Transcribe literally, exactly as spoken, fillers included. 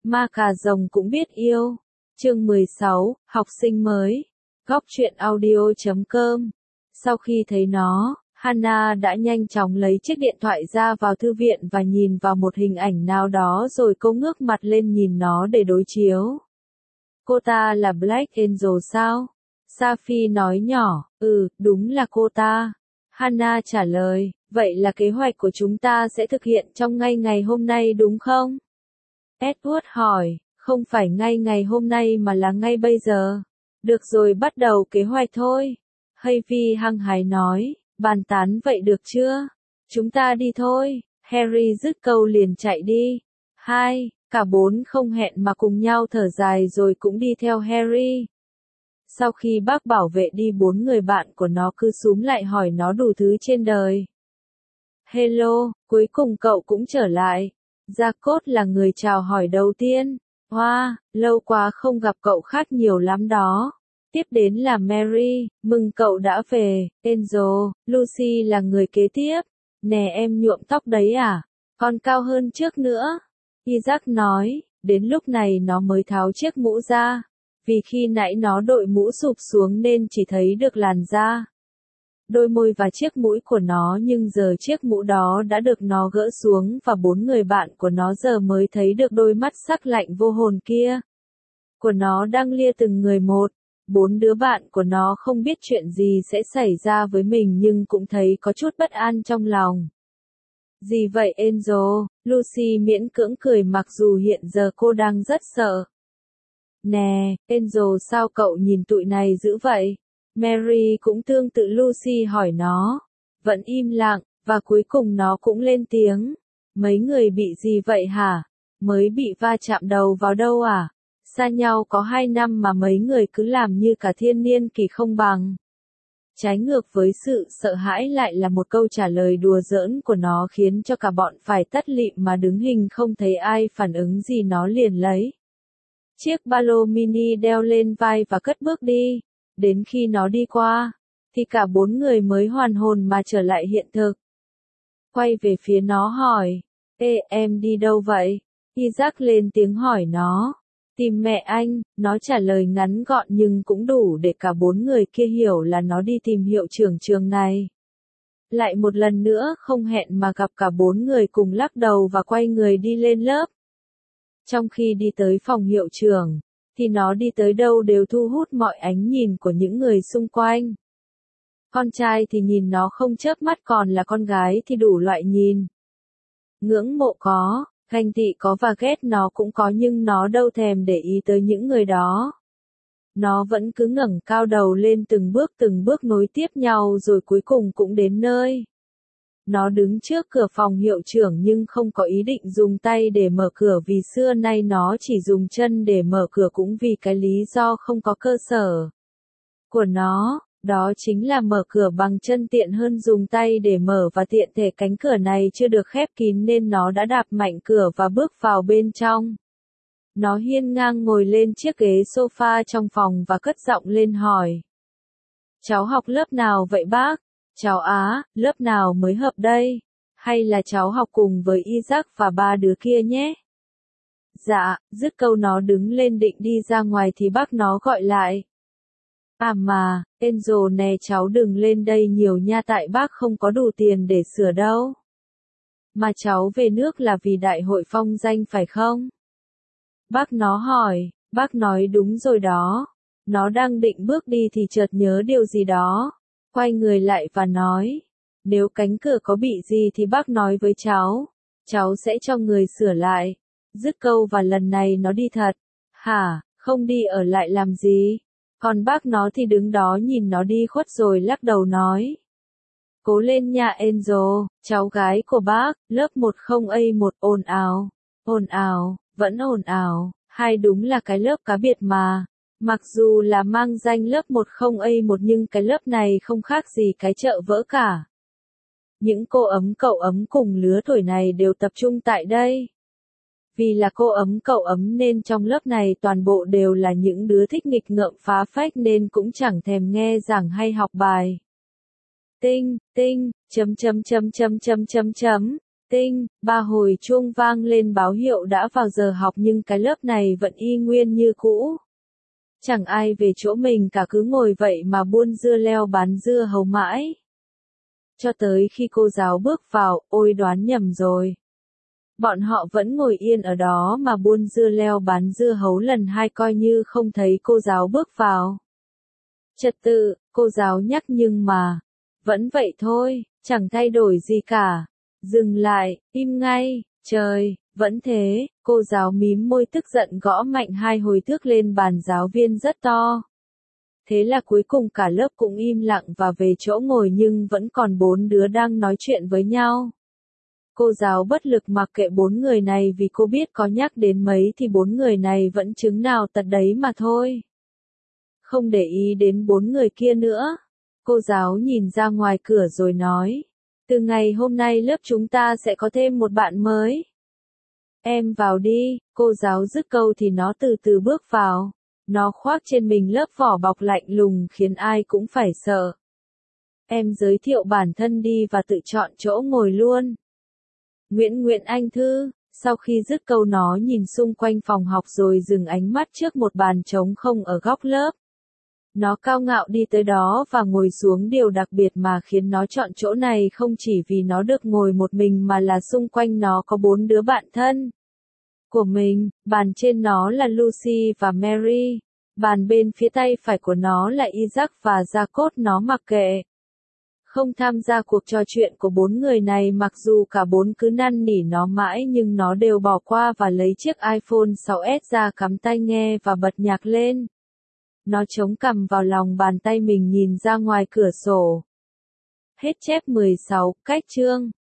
Ma cà rồng cũng biết yêu. Chương mười sáu, học sinh mới. Góc truyện audio chấm com. Sau khi thấy nó, Hana đã nhanh chóng lấy chiếc điện thoại ra vào thư viện và nhìn vào một hình ảnh nào đó rồi cô ngước mặt lên nhìn nó để đối chiếu. Cô ta là Black Angel sao? Safi nói nhỏ, ừ, đúng là cô ta. Hana trả lời, vậy là kế hoạch của chúng ta sẽ thực hiện trong ngay ngày hôm nay đúng không? Edward hỏi, không phải ngay ngày hôm nay mà là ngay bây giờ. Được rồi, bắt đầu kế hoạch thôi. Harvey hăng hái nói, bàn tán vậy được chưa? Chúng ta đi thôi. Harry dứt câu liền chạy đi. Hai, cả bốn không hẹn mà cùng nhau thở dài rồi cũng đi theo Harry. Sau khi bác bảo vệ đi, bốn người bạn của nó cứ xúm lại hỏi nó đủ thứ trên đời. Hello, cuối cùng cậu cũng trở lại. Jacob là người chào hỏi đầu tiên. Hoa, wow, lâu quá không gặp cậu, khác nhiều lắm đó. Tiếp đến là Mary, mừng cậu đã về. Angel, Lucy là người kế tiếp. Nè, em nhuộm tóc đấy à? Còn cao hơn trước nữa. Isaac nói, đến lúc này nó mới tháo chiếc mũ ra. Vì khi nãy nó đội mũ sụp xuống nên chỉ thấy được làn da, đôi môi và chiếc mũi của nó, nhưng giờ chiếc mũ đó đã được nó gỡ xuống và bốn người bạn của nó giờ mới thấy được đôi mắt sắc lạnh vô hồn kia của nó đang lia từng người một. Bốn đứa bạn của nó không biết chuyện gì sẽ xảy ra với mình nhưng cũng thấy có chút bất an trong lòng. Gì vậy Angel? Lucy miễn cưỡng cười mặc dù hiện giờ cô đang rất sợ. Nè, Angel, sao cậu nhìn tụi này dữ vậy? Mary cũng tương tự Lucy hỏi nó. Vẫn im lặng, và cuối cùng nó cũng lên tiếng. Mấy người bị gì vậy hả? Mới bị va chạm đầu vào đâu à? Xa nhau có hai năm mà mấy người cứ làm như cả thiên niên kỷ không bằng. Trái ngược với sự sợ hãi lại là một câu trả lời đùa giỡn của nó khiến cho cả bọn phải tắt lịm mà đứng hình không thấy ai phản ứng gì. Nó liền lấy chiếc ba lô mini đeo lên vai và cất bước đi. Đến khi nó đi qua, thì cả bốn người mới hoàn hồn mà trở lại hiện thực. Quay về phía nó hỏi, ê, em đi đâu vậy? Isaac lên tiếng hỏi nó. Tìm mẹ anh, nó trả lời ngắn gọn nhưng cũng đủ để cả bốn người kia hiểu là nó đi tìm hiệu trưởng trường này. Lại một lần nữa không hẹn mà gặp, cả bốn người cùng lắc đầu và quay người đi lên lớp. Trong khi đi tới phòng hiệu trưởng, thì nó đi tới đâu đều thu hút mọi ánh nhìn của những người xung quanh. Con trai thì nhìn nó không chớp mắt, còn là con gái thì đủ loại nhìn. Ngưỡng mộ có, ganh tị có và ghét nó cũng có, nhưng nó đâu thèm để ý tới những người đó. Nó vẫn cứ ngẩng cao đầu lên, từng bước từng bước nối tiếp nhau rồi cuối cùng cũng đến nơi. Nó đứng trước cửa phòng hiệu trưởng nhưng không có ý định dùng tay để mở cửa, vì xưa nay nó chỉ dùng chân để mở cửa, cũng vì cái lý do không có cơ sở của nó, đó chính là mở cửa bằng chân tiện hơn dùng tay để mở, và tiện thể cánh cửa này chưa được khép kín nên nó đã đạp mạnh cửa và bước vào bên trong. Nó hiên ngang ngồi lên chiếc ghế sofa trong phòng và cất giọng lên hỏi. Cháu học lớp nào vậy bác? Cháu á, lớp nào mới hợp đây? Hay là cháu học cùng với Isaac và ba đứa kia nhé? Dạ, dứt câu nó đứng lên định đi ra ngoài thì bác nó gọi lại. À mà, Angel nè, cháu đừng lên đây nhiều nha, tại bác không có đủ tiền để sửa đâu. Mà cháu về nước là vì đại hội phong danh phải không? Bác nó hỏi, bác nói đúng rồi đó. Nó đang định bước đi thì chợt nhớ điều gì đó. Quay người lại và nói, nếu cánh cửa có bị gì thì bác nói với cháu, cháu sẽ cho người sửa lại. Dứt câu và lần này nó đi thật. Hả, không đi ở lại làm gì? Còn bác nó thì đứng đó nhìn nó đi khuất rồi lắc đầu nói. Cố lên nha Angel, cháu gái của bác, lớp một không A một, ồn ào, ồn ào, vẫn ồn ào, hay đúng là cái lớp cá biệt mà. Mặc dù là mang danh lớp một không A một nhưng cái lớp này không khác gì cái chợ vỡ cả. Những cô ấm cậu ấm cùng lứa tuổi này đều tập trung tại đây. Vì là cô ấm cậu ấm nên trong lớp này toàn bộ đều là những đứa thích nghịch ngợm phá phách nên cũng chẳng thèm nghe giảng hay học bài. Tinh, tinh, chấm chấm chấm chấm chấm chấm chấm. Tinh, ba hồi chuông vang lên báo hiệu đã vào giờ học nhưng cái lớp này vẫn y nguyên như cũ. Chẳng ai về chỗ mình cả, cứ ngồi vậy mà buôn dưa leo bán dưa hấu mãi. Cho tới khi cô giáo bước vào, ôi đoán nhầm rồi. Bọn họ vẫn ngồi yên ở đó mà buôn dưa leo bán dưa hấu lần hai coi như không thấy cô giáo bước vào. Trật tự, cô giáo nhắc nhưng mà, vẫn vậy thôi, chẳng thay đổi gì cả. Dừng lại, im ngay, trời, vẫn thế, cô giáo mím môi tức giận gõ mạnh hai hồi thước lên bàn giáo viên rất to. Thế là cuối cùng cả lớp cũng im lặng và về chỗ ngồi nhưng vẫn còn bốn đứa đang nói chuyện với nhau. Cô giáo bất lực mặc kệ bốn người này vì cô biết có nhắc đến mấy thì bốn người này vẫn chứng nào tật đấy mà thôi. Không để ý đến bốn người kia nữa. Cô giáo nhìn ra ngoài cửa rồi nói. Từ ngày hôm nay lớp chúng ta sẽ có thêm một bạn mới. Em vào đi, cô giáo dứt câu thì nó từ từ bước vào. Nó khoác trên mình lớp vỏ bọc lạnh lùng khiến ai cũng phải sợ. Em giới thiệu bản thân đi và tự chọn chỗ ngồi luôn. Nguyễn Nguyễn Anh Thư, sau khi dứt câu nó nhìn xung quanh phòng học rồi dừng ánh mắt trước một bàn trống không ở góc lớp. Nó cao ngạo đi tới đó và ngồi xuống, điều đặc biệt mà khiến nó chọn chỗ này không chỉ vì nó được ngồi một mình mà là xung quanh nó có bốn đứa bạn thân của mình, bàn trên nó là Lucy và Mary, bàn bên phía tay phải của nó là Isaac và Jacob. Nó mặc kệ, không tham gia cuộc trò chuyện của bốn người này, mặc dù cả bốn cứ năn nỉ nó mãi nhưng nó đều bỏ qua và lấy chiếc iPhone sáu S ra cắm tai nghe và bật nhạc lên. Nó chống cằm vào lòng bàn tay mình nhìn ra ngoài cửa sổ. Hết chép mười sáu, cách chương.